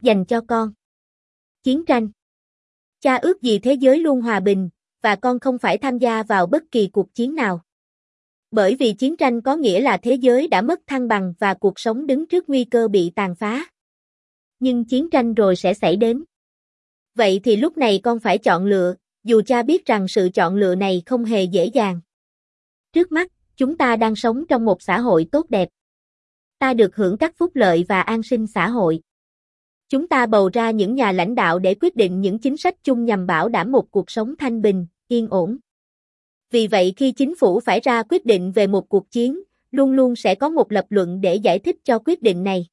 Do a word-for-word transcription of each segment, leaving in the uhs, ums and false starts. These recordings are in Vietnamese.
dành cho con. Chiến tranh. Cha ước gì thế giới luôn hòa bình, và con không phải tham gia vào bất kỳ cuộc chiến nào. Bởi vì chiến tranh có nghĩa là thế giới đã mất thăng bằng và cuộc sống đứng trước nguy cơ bị tàn phá. Nhưng chiến tranh rồi sẽ xảy đến. Vậy thì lúc này con phải chọn lựa, dù cha biết rằng sự chọn lựa này không hề dễ dàng. Trước mắt, chúng ta đang sống trong một xã hội tốt đẹp. Ta được hưởng các phúc lợi và an sinh xã hội. Chúng ta bầu ra những nhà lãnh đạo để quyết định những chính sách chung nhằm bảo đảm một cuộc sống thanh bình, yên ổn. Vì vậy khi chính phủ phải ra quyết định về một cuộc chiến, luôn luôn sẽ có một lập luận để giải thích cho quyết định này.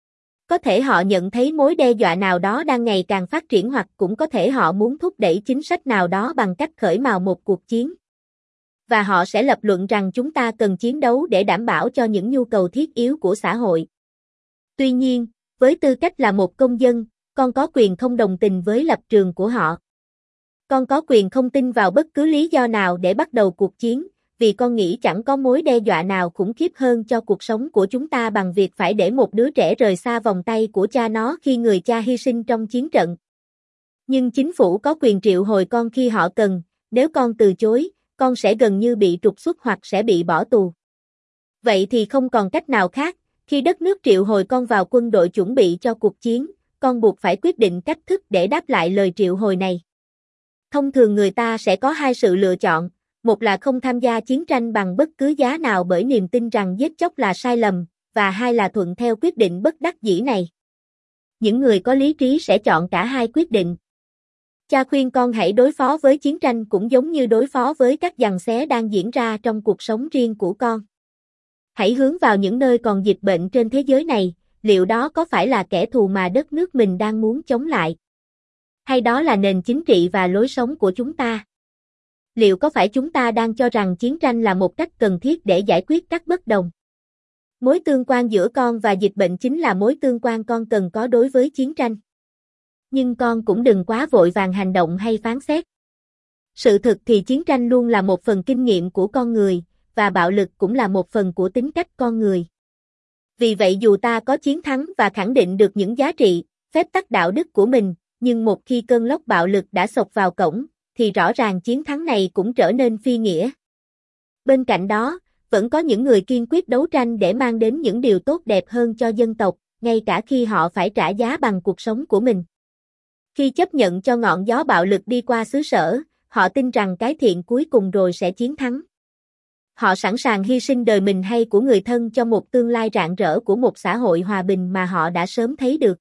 Có thể họ nhận thấy mối đe dọa nào đó đang ngày càng phát triển, hoặc cũng có thể họ muốn thúc đẩy chính sách nào đó bằng cách khởi mào một cuộc chiến. Và họ sẽ lập luận rằng chúng ta cần chiến đấu để đảm bảo cho những nhu cầu thiết yếu của xã hội. Tuy nhiên, với tư cách là một công dân, con có quyền không đồng tình với lập trường của họ. Con có quyền không tin vào bất cứ lý do nào để bắt đầu cuộc chiến, vì con nghĩ chẳng có mối đe dọa nào khủng khiếp hơn cho cuộc sống của chúng ta bằng việc phải để một đứa trẻ rời xa vòng tay của cha nó khi người cha hy sinh trong chiến trận. Nhưng chính phủ có quyền triệu hồi con khi họ cần, nếu con từ chối, con sẽ gần như bị trục xuất hoặc sẽ bị bỏ tù. Vậy thì không còn cách nào khác, khi đất nước triệu hồi con vào quân đội chuẩn bị cho cuộc chiến, con buộc phải quyết định cách thức để đáp lại lời triệu hồi này. Thông thường người ta sẽ có hai sự lựa chọn, một là không tham gia chiến tranh bằng bất cứ giá nào bởi niềm tin rằng giết chóc là sai lầm, và hai là thuận theo quyết định bất đắc dĩ này. Những người có lý trí sẽ chọn cả hai quyết định. Cha khuyên con hãy đối phó với chiến tranh cũng giống như đối phó với các giằng xé đang diễn ra trong cuộc sống riêng của con. Hãy hướng vào những nơi còn dịch bệnh trên thế giới này, liệu đó có phải là kẻ thù mà đất nước mình đang muốn chống lại? Hay đó là nền chính trị và lối sống của chúng ta? Liệu có phải chúng ta đang cho rằng chiến tranh là một cách cần thiết để giải quyết các bất đồng? Mối tương quan giữa con và dịch bệnh chính là mối tương quan con cần có đối với chiến tranh. Nhưng con cũng đừng quá vội vàng hành động hay phán xét. Sự thực thì chiến tranh luôn là một phần kinh nghiệm của con người, và bạo lực cũng là một phần của tính cách con người. Vì vậy dù ta có chiến thắng và khẳng định được những giá trị, phép tắc đạo đức của mình, nhưng một khi cơn lốc bạo lực đã xộc vào cổng, thì rõ ràng chiến thắng này cũng trở nên phi nghĩa. Bên cạnh đó, vẫn có những người kiên quyết đấu tranh để mang đến những điều tốt đẹp hơn cho dân tộc, ngay cả khi họ phải trả giá bằng cuộc sống của mình. Khi chấp nhận cho ngọn gió bạo lực đi qua xứ sở, họ tin rằng cái thiện cuối cùng rồi sẽ chiến thắng. Họ sẵn sàng hy sinh đời mình hay của người thân cho một tương lai rạng rỡ của một xã hội hòa bình mà họ đã sớm thấy được.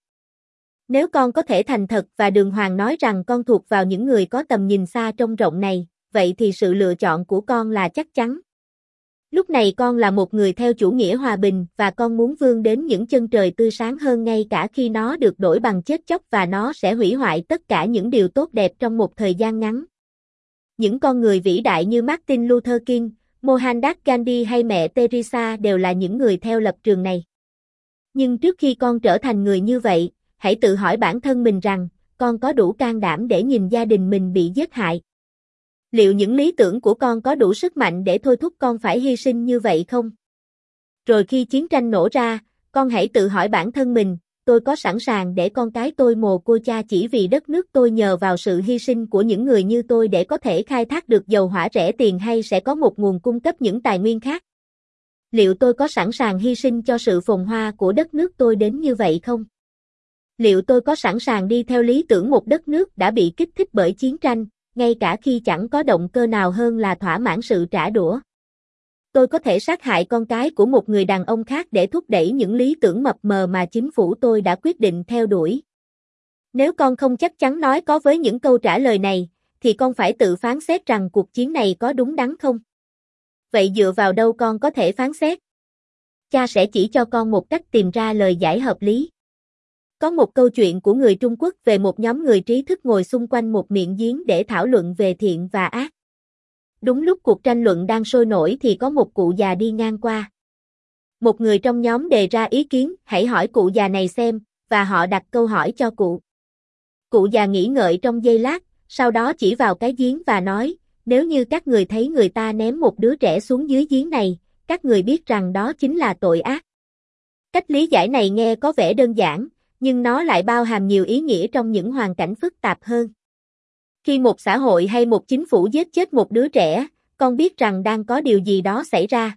Nếu con có thể thành thật và đường hoàng nói rằng con thuộc vào những người có tầm nhìn xa trông rộng này, vậy thì sự lựa chọn của con là chắc chắn. Lúc này con là một người theo chủ nghĩa hòa bình và con muốn vươn đến những chân trời tươi sáng hơn ngay cả khi nó được đổi bằng chết chóc và nó sẽ hủy hoại tất cả những điều tốt đẹp trong một thời gian ngắn. Những con người vĩ đại như Martin Luther King, Mohandas Gandhi hay mẹ Teresa đều là những người theo lập trường này. Nhưng trước khi con trở thành người như vậy, hãy tự hỏi bản thân mình rằng, con có đủ can đảm để nhìn gia đình mình bị giết hại? Liệu những lý tưởng của con có đủ sức mạnh để thôi thúc con phải hy sinh như vậy không? Rồi khi chiến tranh nổ ra, con hãy tự hỏi bản thân mình, tôi có sẵn sàng để con cái tôi mồ côi cha chỉ vì đất nước tôi nhờ vào sự hy sinh của những người như tôi để có thể khai thác được dầu hỏa rẻ tiền hay sẽ có một nguồn cung cấp những tài nguyên khác? Liệu tôi có sẵn sàng hy sinh cho sự phồn hoa của đất nước tôi đến như vậy không? Liệu tôi có sẵn sàng đi theo lý tưởng một đất nước đã bị kích thích bởi chiến tranh, ngay cả khi chẳng có động cơ nào hơn là thỏa mãn sự trả đũa? Tôi có thể sát hại con cái của một người đàn ông khác để thúc đẩy những lý tưởng mập mờ mà chính phủ tôi đã quyết định theo đuổi. Nếu con không chắc chắn nói có với những câu trả lời này, thì con phải tự phán xét rằng cuộc chiến này có đúng đắn không? Vậy dựa vào đâu con có thể phán xét? Cha sẽ chỉ cho con một cách tìm ra lời giải hợp lý. Có một câu chuyện của người Trung Quốc về một nhóm người trí thức ngồi xung quanh một miệng giếng để thảo luận về thiện và ác. Đúng lúc cuộc tranh luận đang sôi nổi thì có một cụ già đi ngang qua. Một người trong nhóm đề ra ý kiến, hãy hỏi cụ già này xem, và họ đặt câu hỏi cho cụ. Cụ già nghĩ ngợi trong giây lát, sau đó chỉ vào cái giếng và nói, nếu như các người thấy người ta ném một đứa trẻ xuống dưới giếng này, các người biết rằng đó chính là tội ác. Cách lý giải này nghe có vẻ đơn giản, Nhưng nó lại bao hàm nhiều ý nghĩa trong những hoàn cảnh phức tạp hơn. Khi một xã hội hay một chính phủ giết chết một đứa trẻ, con biết rằng đang có điều gì đó xảy ra.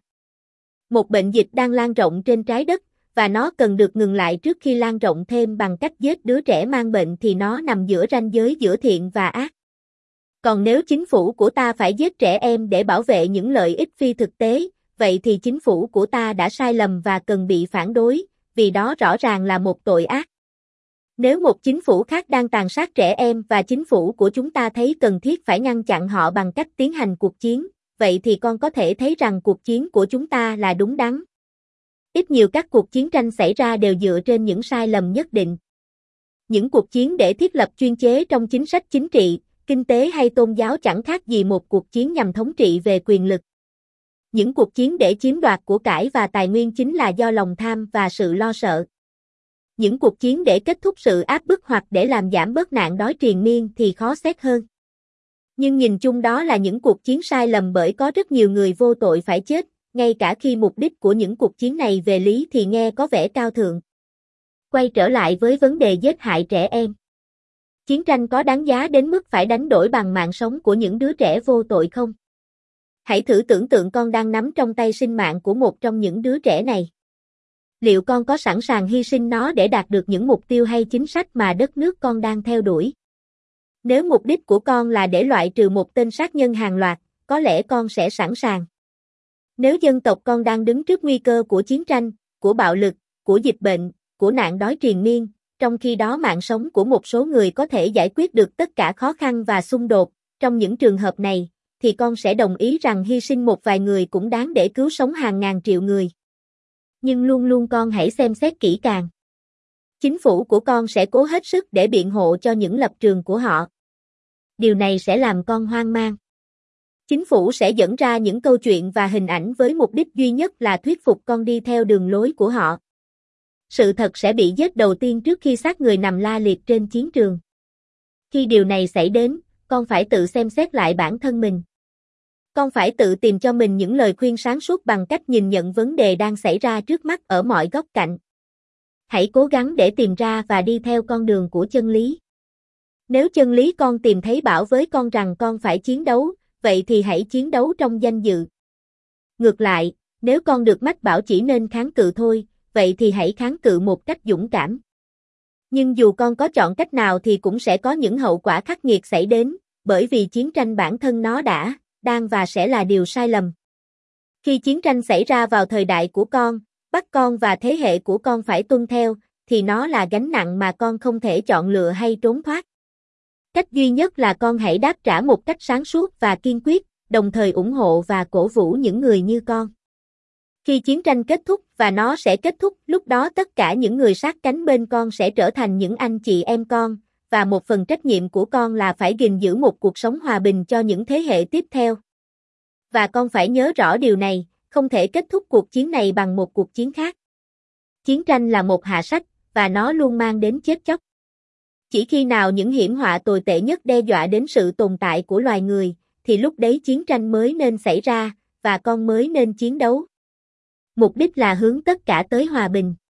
Một bệnh dịch đang lan rộng trên trái đất, và nó cần được ngừng lại trước khi lan rộng thêm bằng cách giết đứa trẻ mang bệnh thì nó nằm giữa ranh giới giữa thiện và ác. Còn nếu chính phủ của ta phải giết trẻ em để bảo vệ những lợi ích phi thực tế, vậy thì chính phủ của ta đã sai lầm và cần bị phản đối, vì đó rõ ràng là một tội ác. Nếu một chính phủ khác đang tàn sát trẻ em và chính phủ của chúng ta thấy cần thiết phải ngăn chặn họ bằng cách tiến hành cuộc chiến, vậy thì con có thể thấy rằng cuộc chiến của chúng ta là đúng đắn. Ít nhiều các cuộc chiến tranh xảy ra đều dựa trên những sai lầm nhất định. Những cuộc chiến để thiết lập chuyên chế trong chính sách chính trị, kinh tế hay tôn giáo chẳng khác gì một cuộc chiến nhằm thống trị về quyền lực. Những cuộc chiến để chiếm đoạt của cải và tài nguyên chính là do lòng tham và sự lo sợ. Những cuộc chiến để kết thúc sự áp bức hoặc để làm giảm bớt nạn đói triền miên thì khó xét hơn. Nhưng nhìn chung đó là những cuộc chiến sai lầm bởi có rất nhiều người vô tội phải chết, ngay cả khi mục đích của những cuộc chiến này về lý thì nghe có vẻ cao thượng. Quay trở lại với vấn đề giết hại trẻ em. Chiến tranh có đáng giá đến mức phải đánh đổi bằng mạng sống của những đứa trẻ vô tội không? Hãy thử tưởng tượng con đang nắm trong tay sinh mạng của một trong những đứa trẻ này. Liệu con có sẵn sàng hy sinh nó để đạt được những mục tiêu hay chính sách mà đất nước con đang theo đuổi? Nếu mục đích của con là để loại trừ một tên sát nhân hàng loạt, có lẽ con sẽ sẵn sàng. Nếu dân tộc con đang đứng trước nguy cơ của chiến tranh, của bạo lực, của dịch bệnh, của nạn đói triền miên, trong khi đó mạng sống của một số người có thể giải quyết được tất cả khó khăn và xung đột, trong những trường hợp này, thì con sẽ đồng ý rằng hy sinh một vài người cũng đáng để cứu sống hàng ngàn triệu người. Nhưng luôn luôn con hãy xem xét kỹ càng. Chính phủ của con sẽ cố hết sức để biện hộ cho những lập trường của họ. Điều này sẽ làm con hoang mang. Chính phủ sẽ dẫn ra những câu chuyện và hình ảnh với mục đích duy nhất là thuyết phục con đi theo đường lối của họ. Sự thật sẽ bị giết đầu tiên trước khi xác người nằm la liệt trên chiến trường. Khi điều này xảy đến, con phải tự xem xét lại bản thân mình. Con phải tự tìm cho mình những lời khuyên sáng suốt bằng cách nhìn nhận vấn đề đang xảy ra trước mắt ở mọi góc cạnh. Hãy cố gắng để tìm ra và đi theo con đường của chân lý. Nếu chân lý con tìm thấy bảo với con rằng con phải chiến đấu, vậy thì hãy chiến đấu trong danh dự. Ngược lại, nếu con được mách bảo chỉ nên kháng cự thôi, vậy thì hãy kháng cự một cách dũng cảm. Nhưng dù con có chọn cách nào thì cũng sẽ có những hậu quả khắc nghiệt xảy đến, bởi vì chiến tranh bản thân nó đã, đang và sẽ là điều sai lầm. Khi chiến tranh xảy ra vào thời đại của con, bắt con và thế hệ của con phải tuân theo, thì nó là gánh nặng mà con không thể chọn lựa hay trốn thoát. Cách duy nhất là con hãy đáp trả một cách sáng suốt và kiên quyết, đồng thời ủng hộ và cổ vũ những người như con. Khi chiến tranh kết thúc và nó sẽ kết thúc, lúc đó tất cả những người sát cánh bên con sẽ trở thành những anh chị em con, và một phần trách nhiệm của con là phải gìn giữ một cuộc sống hòa bình cho những thế hệ tiếp theo. Và con phải nhớ rõ điều này, không thể kết thúc cuộc chiến này bằng một cuộc chiến khác. Chiến tranh là một hạ sách, và nó luôn mang đến chết chóc. Chỉ khi nào những hiểm họa tồi tệ nhất đe dọa đến sự tồn tại của loài người, thì lúc đấy chiến tranh mới nên xảy ra, và con mới nên chiến đấu. Mục đích là hướng tất cả tới hòa bình.